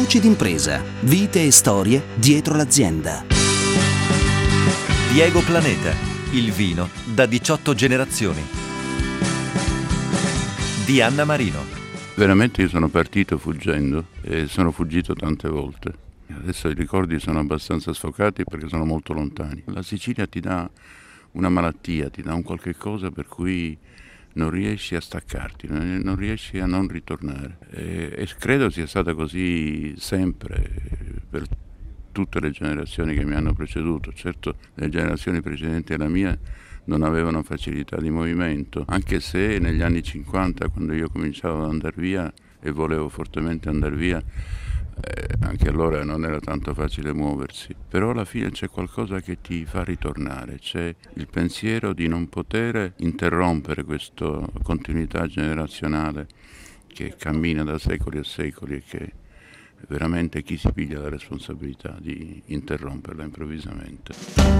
Voci d'impresa, vite e storie dietro l'azienda. Diego Planeta, il vino da 18 generazioni. Di Anna Marino. Veramente io sono partito fuggendo e sono fuggito tante volte. Adesso i ricordi sono abbastanza sfocati perché sono molto lontani. La Sicilia ti dà una malattia, ti dà un qualche cosa per cui non riesci a staccarti, non riesci a non ritornare. E credo sia stata così sempre per tutte le generazioni che mi hanno preceduto. Certo, le generazioni precedenti alla mia non avevano facilità di movimento, anche se negli anni 50, quando io cominciavo ad andare via e volevo fortemente andare via, anche allora non era tanto facile muoversi, però alla fine c'è qualcosa che ti fa ritornare, c'è il pensiero di non poter interrompere questa continuità generazionale che cammina da secoli e secoli e che veramente chi si piglia la responsabilità di interromperla improvvisamente.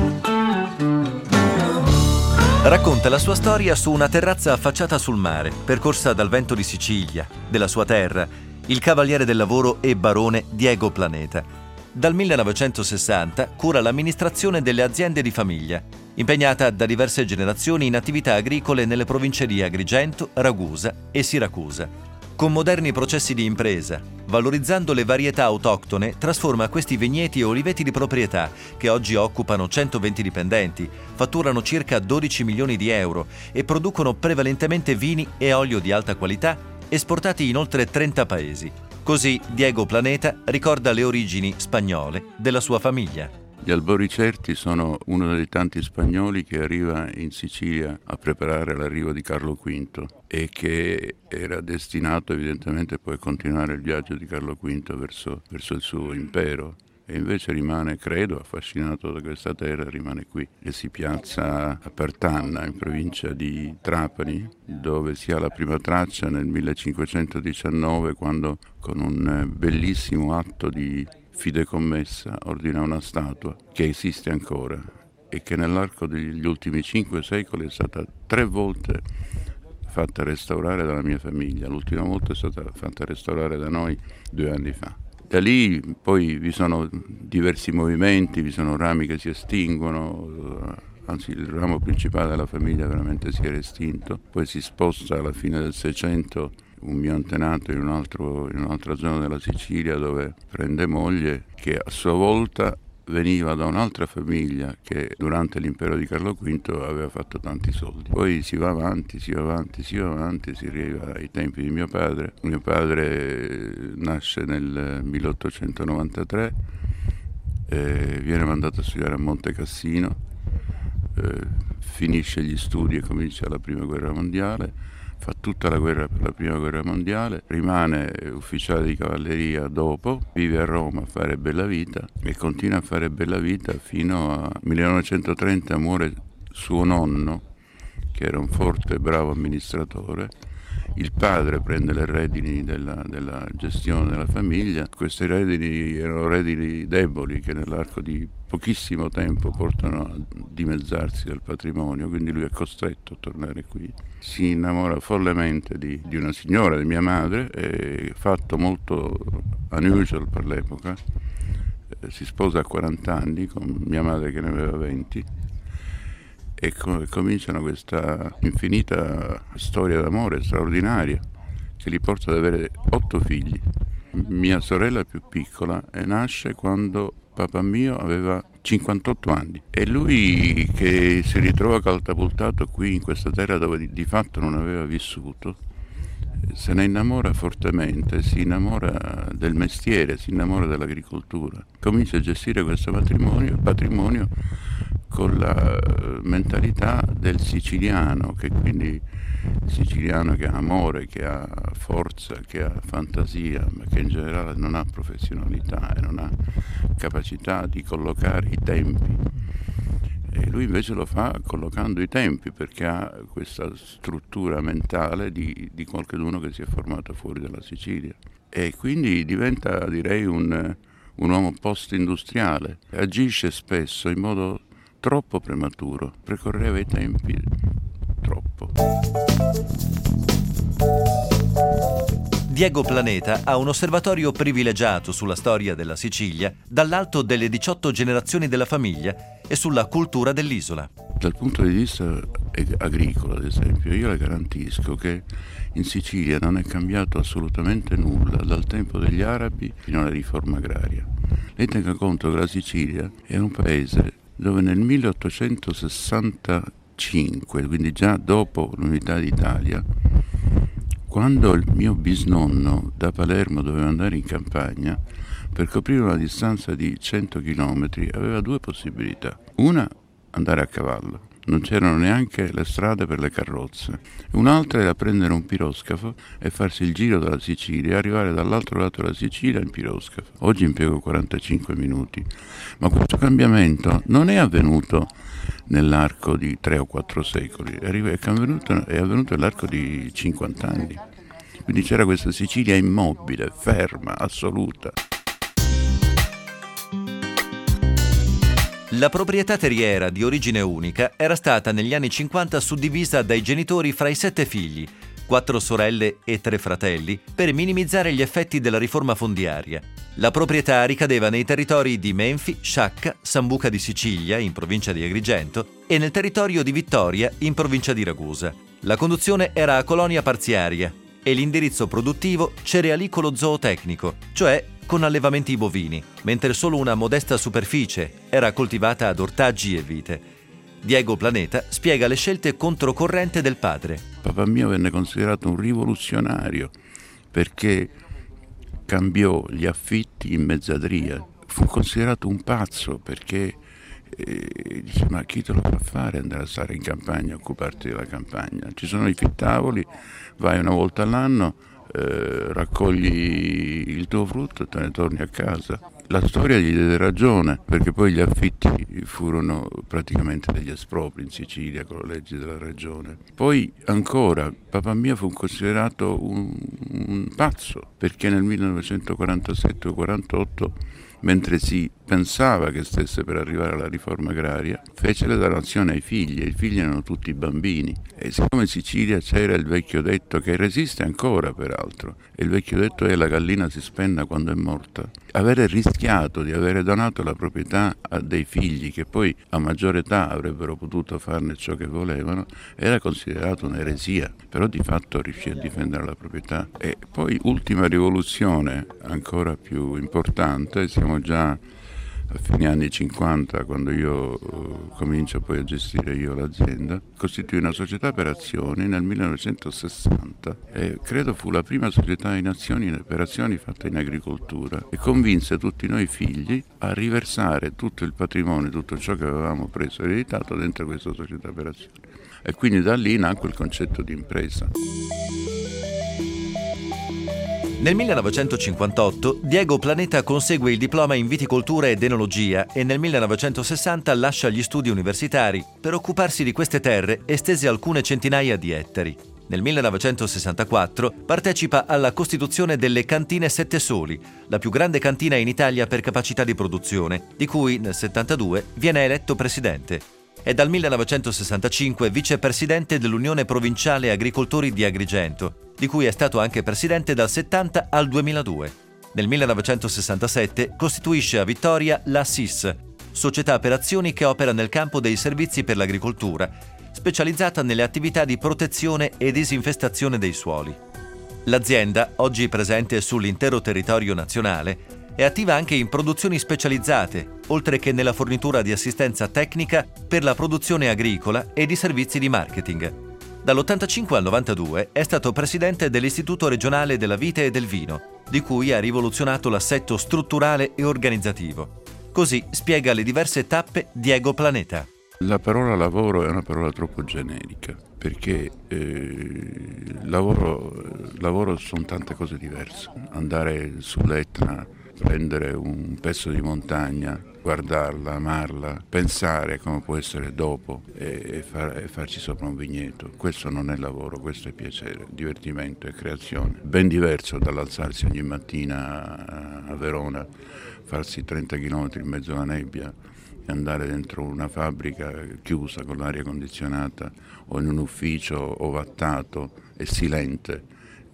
Racconta la sua storia su una terrazza affacciata sul mare, percorsa dal vento di Sicilia, della sua terra, il cavaliere del lavoro e barone Diego Planeta. Dal 1960 cura l'amministrazione delle aziende di famiglia, impegnata da diverse generazioni in attività agricole nelle province di Agrigento, Ragusa e Siracusa. Con moderni processi di impresa, valorizzando le varietà autoctone, trasforma questi vigneti e oliveti di proprietà, che oggi occupano 120 dipendenti, fatturano circa 12 milioni di euro e producono prevalentemente vini e olio di alta qualità esportati in oltre 30 paesi. Così Diego Planeta ricorda le origini spagnole della sua famiglia. Gli alboricerti sono uno dei tanti spagnoli che arriva in Sicilia a preparare l'arrivo di Carlo V e che era destinato evidentemente poi a continuare il viaggio di Carlo V verso il suo impero. E invece rimane, credo, affascinato da questa terra, rimane qui e si piazza a Partanna, in provincia di Trapani, dove si ha la prima traccia nel 1519, quando con un bellissimo atto di fidecommessa ordina una statua che esiste ancora e che nell'arco degli ultimi 5 secoli è stata 3 volte fatta restaurare dalla mia famiglia. L'ultima volta è stata fatta restaurare da noi 2 anni fa. Da lì poi vi sono diversi movimenti, vi sono rami che si estinguono, anzi il ramo principale della famiglia veramente si era estinto, poi si sposta alla fine del Seicento un mio antenato in un'altra zona della Sicilia dove prende moglie, che a sua volta veniva da un'altra famiglia che durante l'impero di Carlo V aveva fatto tanti soldi. Poi si va avanti, si arriva ai tempi di mio padre. Mio padre nasce nel 1893, viene mandato a studiare a Monte Cassino, finisce gli studi e comincia la Prima Guerra Mondiale. Fa tutta la guerra per la Prima Guerra Mondiale, rimane ufficiale di cavalleria dopo, vive a Roma a fare bella vita e continua a fare bella vita fino a 1930 muore suo nonno, che era un forte e bravo amministratore. Il padre prende le redini della gestione della famiglia. Queste redini erano redini deboli che nell'arco di pochissimo tempo portano a dimezzarsi del patrimonio, quindi lui è costretto a tornare qui. Si innamora follemente di una signora, di mia madre, è fatto molto unusual per l'epoca. Si sposa a 40 anni con mia madre che ne aveva 20 e cominciano questa infinita storia d'amore straordinaria che li porta ad avere 8 figli. Mia sorella più piccola nasce quando papà mio aveva 58 anni e lui, che si ritrova catapultato qui in questa terra dove di fatto non aveva vissuto, se ne innamora fortemente, si innamora del mestiere, si innamora dell'agricoltura, comincia a gestire questo patrimonio con la mentalità del siciliano, che quindi il siciliano che ha amore, che ha forza, che ha fantasia, ma che in generale non ha professionalità e non ha capacità di collocare i tempi. E lui invece lo fa collocando i tempi, perché ha questa struttura mentale di qualcuno che si è formato fuori dalla Sicilia. E quindi diventa, direi, un uomo post-industriale. Agisce spesso in modo troppo prematuro, precorreva i tempi troppo. Diego Planeta ha un osservatorio privilegiato sulla storia della Sicilia dall'alto delle 18 generazioni della famiglia e sulla cultura dell'isola. Dal punto di vista agricolo, ad esempio, io le garantisco che in Sicilia non è cambiato assolutamente nulla dal tempo degli arabi fino alla riforma agraria. Lei tenga conto che la Sicilia è un paese dove nel 1865, quindi già dopo l'unità d'Italia, quando il mio bisnonno da Palermo doveva andare in campagna, per coprire una distanza di 100 km aveva due possibilità. Una, andare a cavallo. Non c'erano neanche le strade per le carrozze. Un'altra era prendere un piroscafo e farsi il giro della Sicilia e arrivare dall'altro lato della Sicilia in piroscafo. Oggi impiego 45 minuti. Ma questo cambiamento non è avvenuto nell'arco di 3 o 4 secoli, è avvenuto nell'arco di 50 anni. Quindi c'era questa Sicilia immobile, ferma, assoluta. La proprietà terriera di origine unica era stata negli anni 50 suddivisa dai genitori fra i 7 figli, 4 sorelle e 3 fratelli, per minimizzare gli effetti della riforma fondiaria. La proprietà ricadeva nei territori di Menfi, Sciacca, Sambuca di Sicilia, in provincia di Agrigento, e nel territorio di Vittoria, in provincia di Ragusa. La conduzione era a colonia parziaria e l'indirizzo produttivo cerealicolo-zootecnico, cioè con allevamenti bovini, mentre solo una modesta superficie era coltivata ad ortaggi e vite. Diego Planeta spiega le scelte controcorrente del padre. Papà mio venne considerato un rivoluzionario perché cambiò gli affitti in mezzadria. Fu considerato un pazzo perché dice: ma chi te lo fa fare andare a stare in campagna, occuparti della campagna? Ci sono i fittavoli, vai una volta all'anno, raccogli il tuo frutto e te ne torni a casa. La storia gli diede ragione, perché poi gli affitti furono praticamente degli espropri in Sicilia con le leggi della regione. Poi ancora, papà mio fu considerato un pazzo, perché nel 1947 o 48, mentre si pensava che stesse per arrivare alla riforma agraria, fece la donazione ai figli, e i figli erano tutti bambini. E siccome in Sicilia c'era il vecchio detto, che resiste ancora peraltro, e il vecchio detto è: la gallina si spenna quando è morta, avere rischiato di avere donato la proprietà a dei figli che poi a maggiore età avrebbero potuto farne ciò che volevano era considerato un'eresia, però di fatto riuscì a difendere la proprietà. E poi ultima rivoluzione ancora più importante, siamo già a fine anni 50, quando io comincio poi a gestire io l'azienda, costituì una società per azioni nel 1960 e credo fu la prima società in azioni per azioni fatta in agricoltura, e convinse tutti noi figli a riversare tutto il patrimonio, tutto ciò che avevamo preso e ereditato dentro questa società per azioni. E quindi da lì nacque il concetto di impresa. Nel 1958 Diego Planeta consegue il diploma in viticoltura ed enologia e nel 1960 lascia gli studi universitari per occuparsi di queste terre estese alcune centinaia di ettari. Nel 1964 partecipa alla costituzione delle Cantine Sette Soli, la più grande cantina in Italia per capacità di produzione, di cui nel 1972 viene eletto presidente. È dal 1965 vicepresidente dell'Unione Provinciale Agricoltori di Agrigento, di cui è stato anche presidente dal 70 al 2002. Nel 1967 costituisce a Vittoria la SIS, società per azioni che opera nel campo dei servizi per l'agricoltura, specializzata nelle attività di protezione e disinfestazione dei suoli. L'azienda, oggi presente sull'intero territorio nazionale, è attiva anche in produzioni specializzate, oltre che nella fornitura di assistenza tecnica per la produzione agricola e di servizi di marketing. Dall'85 al 92 è stato presidente dell'Istituto regionale della vite e del vino, di cui ha rivoluzionato l'assetto strutturale e organizzativo. Così spiega le diverse tappe Diego Planeta. La parola lavoro è una parola troppo generica, perché lavoro sono tante cose diverse. Andare sull'Etna, prendere un pezzo di montagna, guardarla, amarla, pensare come può essere dopo e farci sopra un vigneto. Questo non è lavoro, questo è piacere, divertimento e creazione. Ben diverso dall'alzarsi ogni mattina a Verona, farsi 30 km in mezzo alla nebbia e andare dentro una fabbrica chiusa con l'aria condizionata o in un ufficio ovattato e silente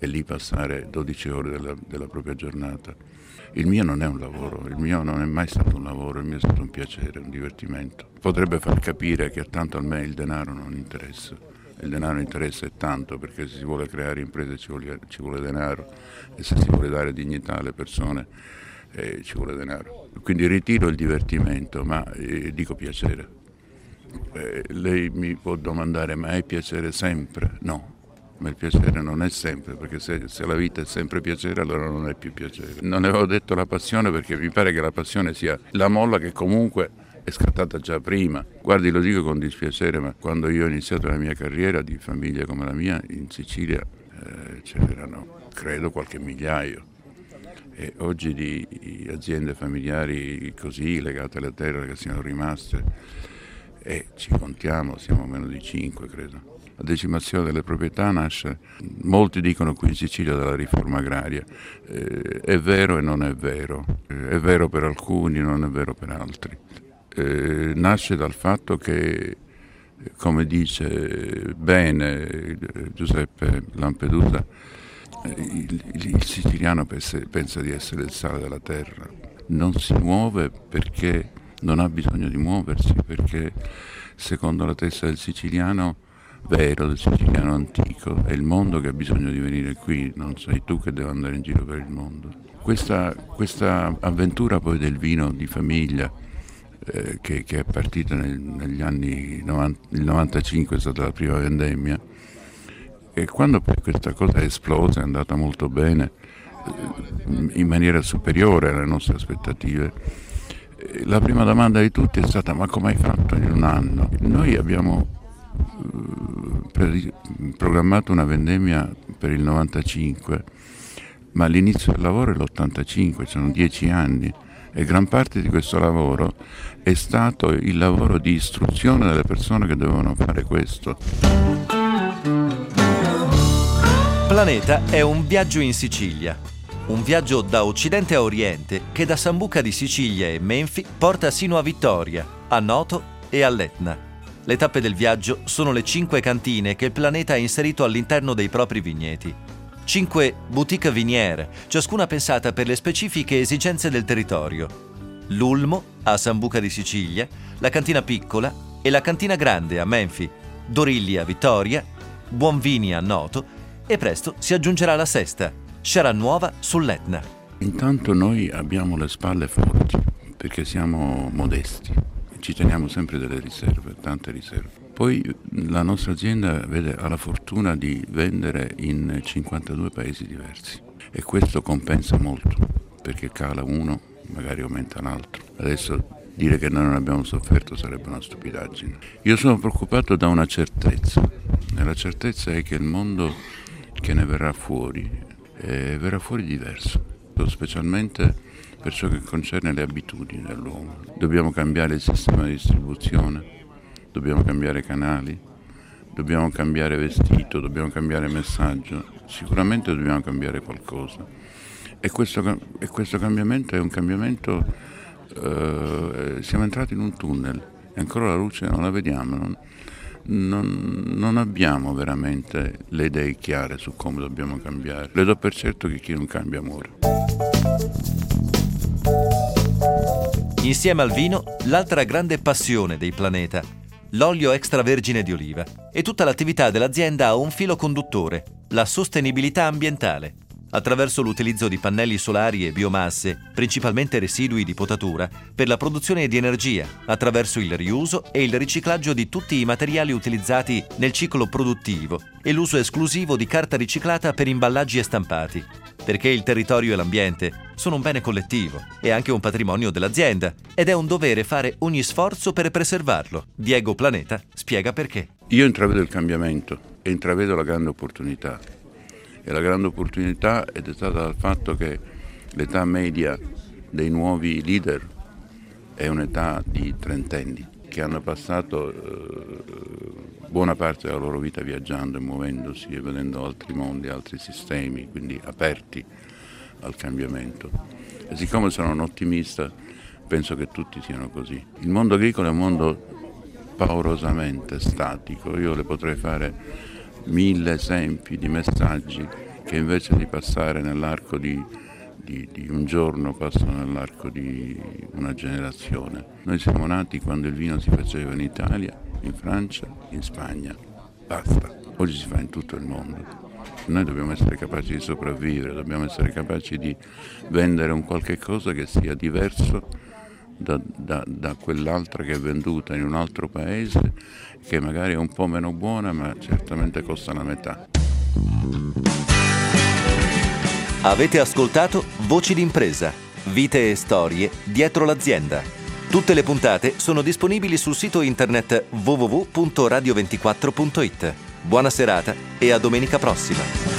e lì passare 12 ore della propria giornata. Il mio non è un lavoro, il mio non è mai stato un lavoro, il mio è stato un piacere, un divertimento. Potrebbe far capire che tanto a me il denaro non interessa. Il denaro interessa e tanto, perché se si vuole creare imprese ci vuole denaro, e se si vuole dare dignità alle persone ci vuole denaro. Quindi ritiro il divertimento, ma dico piacere. Lei mi può domandare, ma è piacere sempre? No. Ma il piacere non è sempre, perché se la vita è sempre piacere, allora non è più piacere. Non avevo detto la passione perché mi pare che la passione sia la molla che comunque è scattata già prima. Guardi, lo dico con dispiacere, ma quando io ho iniziato la mia carriera di famiglia come la mia, in Sicilia c'erano, credo, qualche migliaio. E oggi di aziende familiari così legate alla terra che siano rimaste, ci contiamo, siamo meno di 5, credo. La decimazione delle proprietà nasce, molti dicono qui in Sicilia, dalla riforma agraria. È vero e non è vero. È vero per alcuni, non è vero per altri. Nasce dal fatto che, come dice bene Giuseppe Lampedusa, il siciliano pensa di essere il sale della terra. Non si muove perché non ha bisogno di muoversi, perché secondo la testa del siciliano vero, del siciliano antico, è il mondo che ha bisogno di venire qui, non sei tu che devi andare in giro per il mondo. Questa avventura poi del vino di famiglia che è partita negli anni 90, il 95 è stata la prima vendemmia, e quando poi questa cosa è esplosa, è andata molto bene, in maniera superiore alle nostre aspettative, la prima domanda di tutti è stata: ma come hai fatto in un anno? Noi abbiamo programmato una vendemmia per il 95, ma l'inizio del lavoro è l'85, sono 10 anni, e gran parte di questo lavoro è stato il lavoro di istruzione delle persone che dovevano fare questo. Planeta è un viaggio in Sicilia. Un viaggio da occidente a oriente che da Sambuca di Sicilia e Menfi porta sino a Vittoria, a Noto e all'Etna. Le tappe del viaggio sono le 5 cantine che il Planeta ha inserito all'interno dei propri vigneti. 5 boutique viniere, ciascuna pensata per le specifiche esigenze del territorio. L'Ulmo, a Sambuca di Sicilia, la Cantina Piccola e la Cantina Grande a Menfi, Dorilli a Vittoria, Buonvini a Noto, e presto si aggiungerà la sesta, Sciaranuova sull'Etna. Intanto noi abbiamo le spalle forti, perché siamo modesti, ci teniamo sempre delle riserve, tante riserve. Poi la nostra azienda ha la fortuna di vendere in 52 paesi diversi, e questo compensa molto, perché cala uno, magari aumenta l'altro. Adesso dire che noi non abbiamo sofferto sarebbe una stupidaggine. Io sono preoccupato da una certezza, e la certezza è che il mondo che ne verrà fuori diverso, specialmente per ciò che concerne le abitudini dell'uomo. Dobbiamo cambiare il sistema di distribuzione, dobbiamo cambiare canali, dobbiamo cambiare vestito, dobbiamo cambiare messaggio, sicuramente dobbiamo cambiare qualcosa. E questo cambiamento è un cambiamento, siamo entrati in un tunnel e ancora la luce non la vediamo, non abbiamo veramente le idee chiare su come dobbiamo cambiare. Le do per certo che chi non cambia muore. Insieme al vino, l'altra grande passione dei Planeta, l'olio extravergine di oliva. E tutta l'attività dell'azienda ha un filo conduttore, la sostenibilità ambientale. Attraverso l'utilizzo di pannelli solari e biomasse, principalmente residui di potatura, per la produzione di energia, attraverso il riuso e il riciclaggio di tutti i materiali utilizzati nel ciclo produttivo e l'uso esclusivo di carta riciclata per imballaggi e stampati. Perché il territorio e l'ambiente sono un bene collettivo e anche un patrimonio dell'azienda, ed è un dovere fare ogni sforzo per preservarlo. Diego Planeta spiega perché. Io intravedo il cambiamento e intravedo la grande opportunità. E la grande opportunità è dettata dal fatto che l'età media dei nuovi leader è un'età di trentenni, che hanno passato buona parte della loro vita viaggiando e muovendosi e vedendo altri mondi, altri sistemi, quindi aperti al cambiamento. E siccome sono un ottimista, penso che tutti siano così. Il mondo agricolo è un mondo paurosamente statico. Io le potrei fare 1000 esempi di messaggi che invece di passare nell'arco di un giorno passano nell'arco di una generazione. Noi siamo nati quando il vino si faceva in Italia, in Francia, in Spagna. Basta. Oggi si fa in tutto il mondo. Noi dobbiamo essere capaci di sopravvivere, dobbiamo essere capaci di vendere un qualche cosa che sia diverso da quell'altra che è venduta in un altro paese, che magari è un po' meno buona, ma certamente costa la metà. Avete ascoltato Voci d'impresa, vite e storie dietro l'azienda. Tutte le puntate sono disponibili sul sito internet www.radio24.it. Buona serata e a domenica prossima.